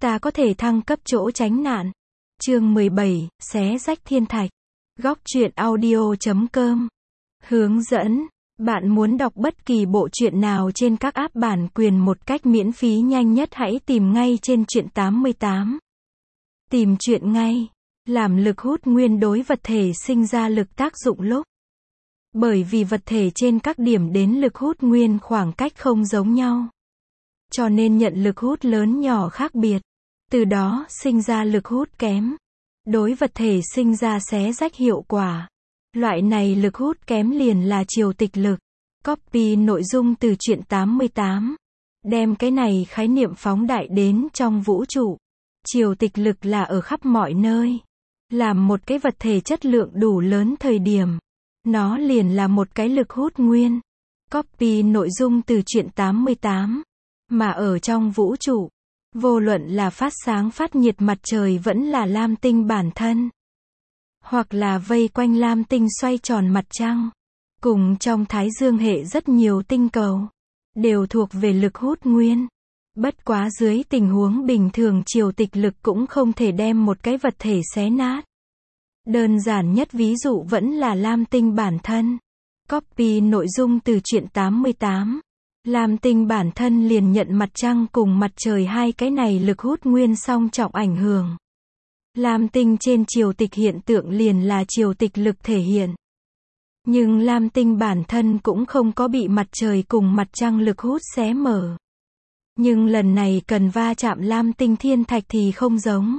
ta có thể thăng cấp chỗ tránh nạn. Chương 17, xé rách thiên thạch. Góc truyện audio.com. Hướng dẫn. Bạn muốn đọc bất kỳ bộ truyện nào trên các app bản quyền một cách miễn phí nhanh nhất hãy tìm ngay trên truyện 88. Tìm truyện ngay. Làm lực hút nguyên đối vật thể sinh ra lực tác dụng lúc. Bởi vì vật thể trên các điểm đến lực hút nguyên khoảng cách không giống nhau. Cho nên nhận lực hút lớn nhỏ khác biệt. Từ đó sinh ra lực hút kém. Đối vật thể sinh ra xé rách hiệu quả. Loại này lực hút kém liền là triều tịch lực. Copy nội dung từ truyện 88. Đem cái này khái niệm phóng đại đến trong vũ trụ. Triều tịch lực là ở khắp mọi nơi. Làm một cái vật thể chất lượng đủ lớn thời điểm. Nó liền là một cái lực hút nguyên. Copy nội dung từ truyện 88. Mà ở trong vũ trụ, vô luận là phát sáng phát nhiệt mặt trời vẫn là lam tinh bản thân. Hoặc là vây quanh lam tinh xoay tròn mặt trăng. Cùng trong thái dương hệ rất nhiều tinh cầu. Đều thuộc về lực hút nguyên. Bất quá dưới tình huống bình thường triều tịch lực cũng không thể đem một cái vật thể xé nát. Đơn giản nhất ví dụ vẫn là lam tinh bản thân. Copy nội dung từ truyện 88. Lam tinh bản thân liền nhận mặt trăng cùng mặt trời hai cái này lực hút nguyên song trọng ảnh hưởng. Lam tinh trên triều tịch hiện tượng liền là triều tịch lực thể hiện. Nhưng lam tinh bản thân cũng không có bị mặt trời cùng mặt trăng lực hút xé mở. Nhưng lần này cần va chạm lam tinh thiên thạch thì không giống.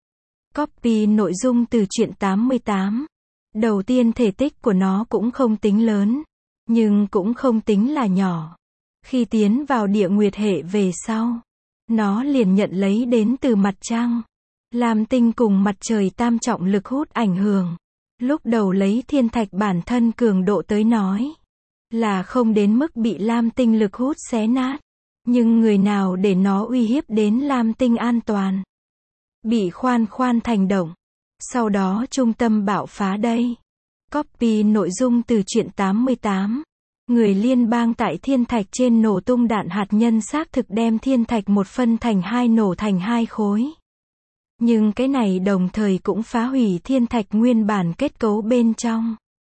Copy nội dung từ truyện 88. Đầu tiên thể tích của nó cũng không tính lớn. Nhưng cũng không tính là nhỏ. Khi tiến vào địa nguyệt hệ về sau, nó liền nhận lấy đến từ mặt trăng. Lam tinh cùng mặt trời tam trọng lực hút ảnh hưởng. Lúc đầu lấy thiên thạch bản thân cường độ tới nói, là không đến mức bị lam tinh lực hút xé nát. Nhưng người nào để nó uy hiếp đến lam tinh an toàn? Bị khoan thành động. Sau đó trung tâm bạo phá đây. Copy nội dung từ truyện 88. Người liên bang tại thiên thạch trên nổ tung đạn hạt nhân xác thực đem thiên thạch một phân thành hai nổ thành hai khối. Nhưng cái này đồng thời cũng phá hủy thiên thạch nguyên bản kết cấu bên trong.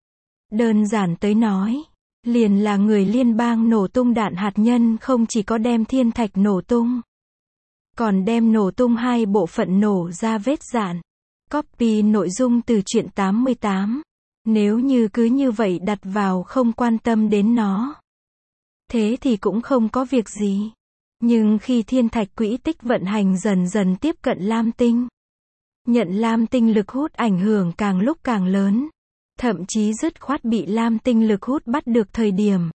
Đơn giản tới nói, liền là người liên bang nổ tung đạn hạt nhân không chỉ có đem thiên thạch nổ tung, còn đem nổ tung hai bộ phận nổ ra vết dạn. Copy nội dung từ truyện 88. Nếu như cứ như vậy đặt vào không quan tâm đến nó, thế thì cũng không có việc gì. Nhưng khi thiên thạch quỹ tích vận hành dần dần tiếp cận lam tinh, nhận lam tinh lực hút ảnh hưởng càng lúc càng lớn, thậm chí dứt khoát bị lam tinh lực hút bắt được thời điểm.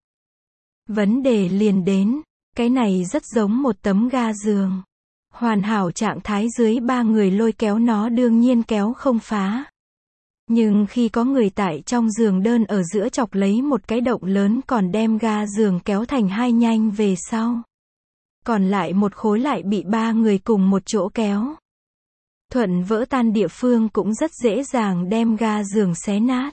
Vấn đề liền đến, cái này rất giống một tấm ga giường. Hoàn hảo trạng thái dưới ba người lôi kéo nó đương nhiên kéo không phá. Nhưng khi có người tại trong giường đơn ở giữa chọc lấy một cái động lớn còn đem ga giường kéo thành hai nhanh về sau. Còn lại một khối lại bị ba người cùng một chỗ kéo. Thuận vỡ tan địa phương cũng rất dễ dàng đem ga giường xé nát.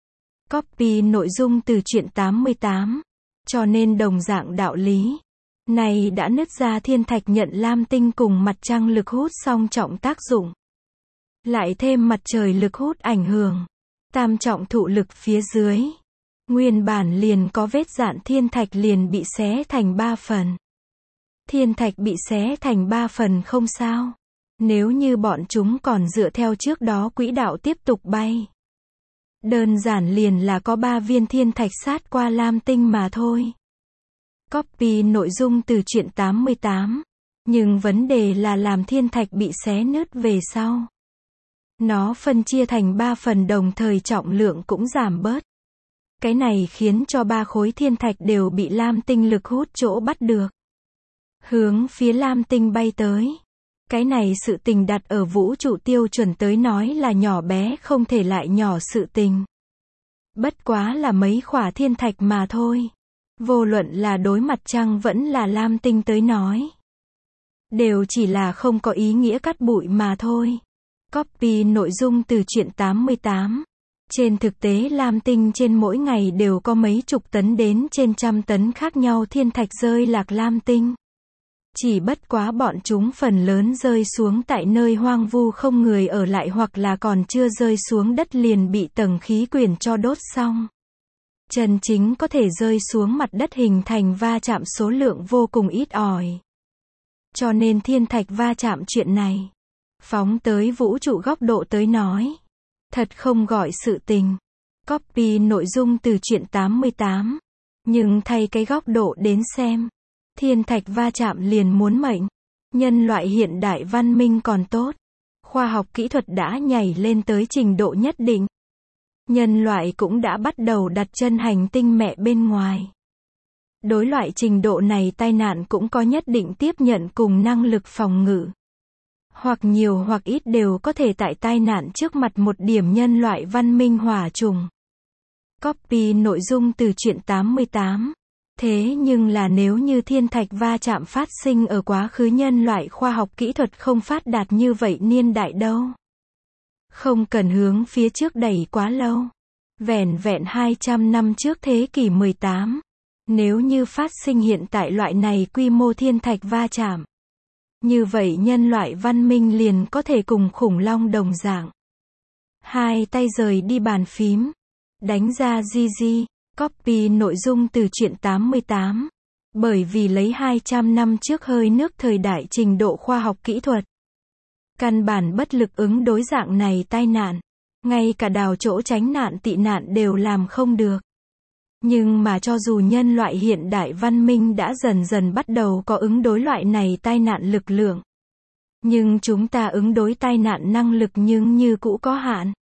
Copy nội dung từ truyện 88. Cho nên đồng dạng đạo lý. Này đã nứt ra thiên thạch nhận lam tinh cùng mặt trăng lực hút song trọng tác dụng. Lại thêm mặt trời lực hút ảnh hưởng. Tam trọng thụ lực phía dưới. Nguyên bản liền có vết dạn thiên thạch liền bị xé thành 3 phần. Thiên thạch bị xé thành 3 phần không sao. Nếu như bọn chúng còn dựa theo trước đó quỹ đạo tiếp tục bay. Đơn giản liền là có 3 viên thiên thạch sát qua lam tinh mà thôi. Copy nội dung từ truyện 88. Nhưng vấn đề là làm thiên thạch bị xé nứt về sau. Nó phân chia thành 3 phần đồng thời trọng lượng cũng giảm bớt. Cái này khiến cho 3 khối thiên thạch đều bị lam tinh lực hút chỗ bắt được. Hướng phía lam tinh bay tới. Cái này sự tình đặt ở vũ trụ tiêu chuẩn tới nói là nhỏ bé không thể lại nhỏ sự tình. Bất quá là mấy khỏa thiên thạch mà thôi. Vô luận là đối mặt trăng vẫn là lam tinh tới nói. Đều chỉ là không có ý nghĩa cắt bụi mà thôi. Copy nội dung từ truyện 88. Trên thực tế lam tinh trên mỗi ngày đều có mấy chục tấn đến trên trăm tấn khác nhau thiên thạch rơi lạc lam tinh. Chỉ bất quá bọn chúng phần lớn rơi xuống tại nơi hoang vu không người ở lại hoặc là còn chưa rơi xuống đất liền bị tầng khí quyển cho đốt xong. Chân chính có thể rơi xuống mặt đất hình thành va chạm số lượng vô cùng ít ỏi. Cho nên thiên thạch va chạm chuyện này, phóng tới vũ trụ góc độ tới nói, thật không gọi sự tình. Copy nội dung từ truyện 88. Nhưng thay cái góc độ đến xem, thiên thạch va chạm liền muốn mệnh. Nhân loại hiện đại văn minh còn tốt. Khoa học kỹ thuật đã nhảy lên tới trình độ nhất định. Nhân loại cũng đã bắt đầu đặt chân hành tinh mẹ bên ngoài. Đối loại trình độ này tai nạn cũng có nhất định tiếp nhận cùng năng lực phòng ngự. Hoặc nhiều hoặc ít đều có thể tại tai nạn trước mặt một điểm nhân loại văn minh hỏa trùng. Copy nội dung từ truyện 88. Thế nhưng là nếu như thiên thạch va chạm phát sinh ở quá khứ nhân loại khoa học kỹ thuật không phát đạt như vậy niên đại đâu. Không cần hướng phía trước đẩy quá lâu. Vẻn vẹn 200 năm trước thế kỷ 18. Nếu như phát sinh hiện tại loại này quy mô thiên thạch va chạm. Như vậy nhân loại văn minh liền có thể cùng khủng long đồng dạng. Hai tay rời đi bàn phím. Đánh ra GG. Copy nội dung từ truyện 88. Bởi vì lấy 200 năm trước hơi nước thời đại trình độ khoa học kỹ thuật. Căn bản bất lực ứng đối dạng này tai nạn. Ngay cả đào chỗ tránh nạn tị nạn đều làm không được. Nhưng mà cho dù nhân loại hiện đại văn minh đã dần dần bắt đầu có ứng đối loại này tai nạn lực lượng. Nhưng chúng ta ứng đối tai nạn năng lực nhưng như cũ có hạn.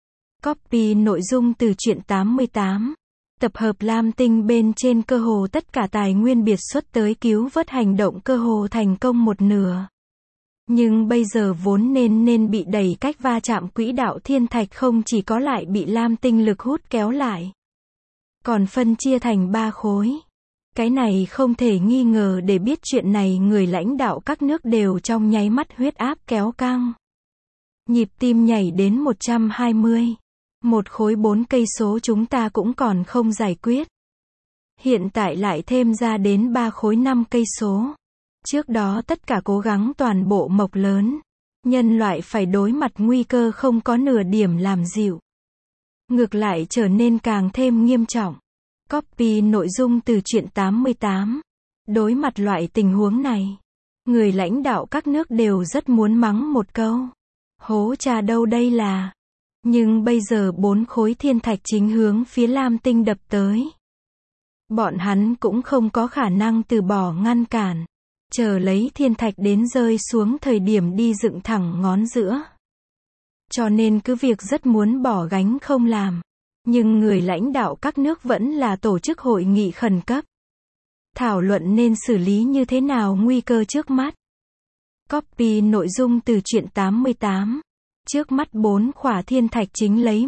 Copy nội dung từ truyện 88. Tập hợp Lam Tinh bên trên cơ hồ tất cả tài nguyên biệt xuất tới cứu vớt hành động cơ hồ thành công một nửa. Nhưng bây giờ vốn nên bị đẩy cách va chạm quỹ đạo thiên thạch không chỉ có lại bị Lam Tinh lực hút kéo lại. Còn phân chia thành 3 khối. Cái này không thể nghi ngờ để biết chuyện này người lãnh đạo các nước đều trong nháy mắt huyết áp kéo căng. Nhịp tim nhảy đến 120. Một khối 4 cây số chúng ta cũng còn không giải quyết. Hiện tại lại thêm ra đến 3 khối 5 cây số. Trước đó tất cả cố gắng toàn bộ mộc lớn. Nhân loại phải đối mặt nguy cơ không có nửa điểm làm dịu. Ngược lại trở nên càng thêm nghiêm trọng. Copy nội dung từ truyện 88. Đối mặt loại tình huống này, người lãnh đạo các nước đều rất muốn mắng một câu. Hố cha đâu đây là. Nhưng bây giờ 4 khối thiên thạch chính hướng phía Lam Tinh đập tới. Bọn hắn cũng không có khả năng từ bỏ ngăn cản. Chờ lấy thiên thạch đến rơi xuống thời điểm đi dựng thẳng ngón giữa. Cho nên cứ việc rất muốn bỏ gánh không làm. Nhưng người lãnh đạo các nước vẫn là tổ chức hội nghị khẩn cấp. Thảo luận nên xử lý như thế nào nguy cơ trước mắt. Copy nội dung từ truyện 88. Trước mắt 4 khỏa thiên thạch chính lấy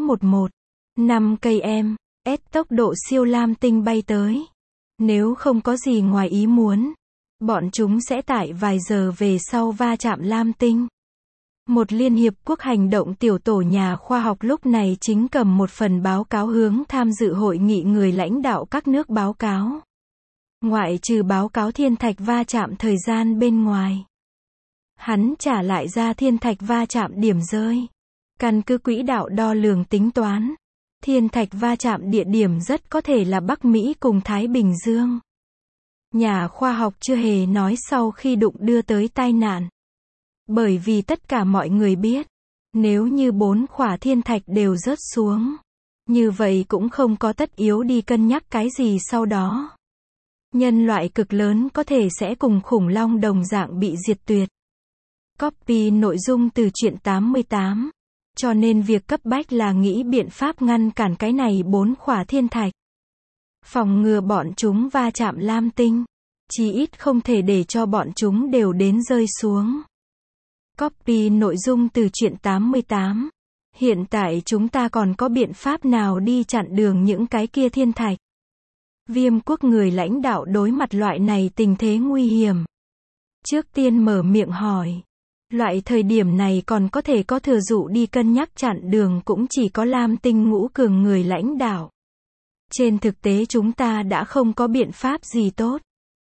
5 cây s tốc độ siêu Lam Tinh bay tới. Nếu không có gì ngoài ý muốn, bọn chúng sẽ tại vài giờ về sau va chạm Lam Tinh. Một Liên Hiệp Quốc hành động tiểu tổ nhà khoa học lúc này chính cầm một phần báo cáo hướng tham dự hội nghị người lãnh đạo các nước báo cáo. Ngoại trừ báo cáo thiên thạch va chạm thời gian bên ngoài. Hắn trả lại ra thiên thạch va chạm điểm rơi. Căn cứ quỹ đạo đo lường tính toán. Thiên thạch va chạm địa điểm rất có thể là Bắc Mỹ cùng Thái Bình Dương. Nhà khoa học chưa hề nói sau khi đụng đưa tới tai nạn. Bởi vì tất cả mọi người biết, nếu như 4 khỏa thiên thạch đều rớt xuống, như vậy cũng không có tất yếu đi cân nhắc cái gì sau đó. Nhân loại cực lớn có thể sẽ cùng khủng long đồng dạng bị diệt tuyệt. Copy nội dung từ truyện 88. Cho nên việc cấp bách là nghĩ biện pháp ngăn cản cái này 4 khỏa thiên thạch. Phòng ngừa bọn chúng va chạm Lam Tinh. Chí ít không thể để cho bọn chúng đều đến rơi xuống. Copy nội dung từ truyện 88. Hiện tại chúng ta còn có biện pháp nào đi chặn đường những cái kia thiên thạch? Viêm quốc người lãnh đạo đối mặt loại này tình thế nguy hiểm. Trước tiên mở miệng hỏi. Loại thời điểm này còn có thể có thừa dụ đi cân nhắc chặn đường cũng chỉ có Lam Tinh ngũ cường người lãnh đạo. Trên thực tế chúng ta đã không có biện pháp gì tốt.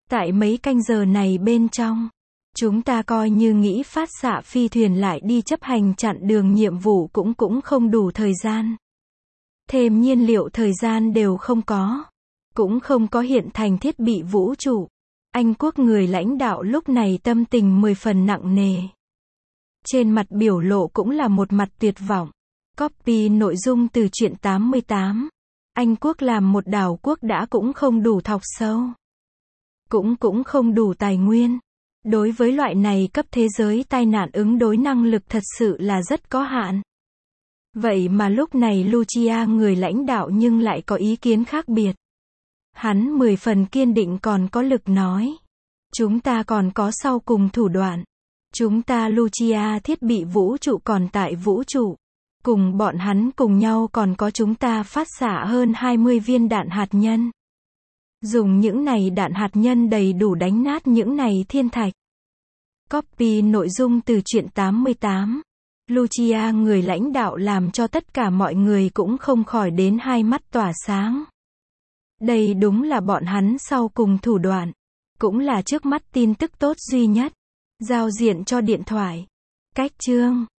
Tại mấy canh giờ này bên trong, chúng ta coi như nghĩ phát xạ phi thuyền lại đi chấp hành chặn đường nhiệm vụ cũng không đủ thời gian. Thêm nhiên liệu thời gian đều không có. Cũng không có hiện thành thiết bị vũ trụ. Anh Quốc người lãnh đạo lúc này tâm tình 10 phần nặng nề. Trên mặt biểu lộ cũng là một mặt tuyệt vọng. Copy nội dung từ truyện 88. Anh Quốc làm một đảo quốc đã cũng không đủ thọc sâu. Cũng không đủ tài nguyên. Đối với loại này cấp thế giới tai nạn ứng đối năng lực thật sự là rất có hạn. Vậy mà lúc này Lucia người lãnh đạo nhưng lại có ý kiến khác biệt. Hắn 10 phần kiên định còn có lực nói. Chúng ta còn có sau cùng thủ đoạn. Chúng ta Lucia thiết bị vũ trụ còn tại vũ trụ. Cùng bọn hắn cùng nhau còn có chúng ta phát xạ hơn 20 viên đạn hạt nhân. Dùng những này đạn hạt nhân đầy đủ đánh nát những này thiên thạch. Copy nội dung từ truyện 88. Lucia người lãnh đạo làm cho tất cả mọi người cũng không khỏi đến hai mắt tỏa sáng. Đây đúng là bọn hắn sau cùng thủ đoạn. Cũng là trước mắt tin tức tốt duy nhất. Giao diện cho điện thoại. Cách chương.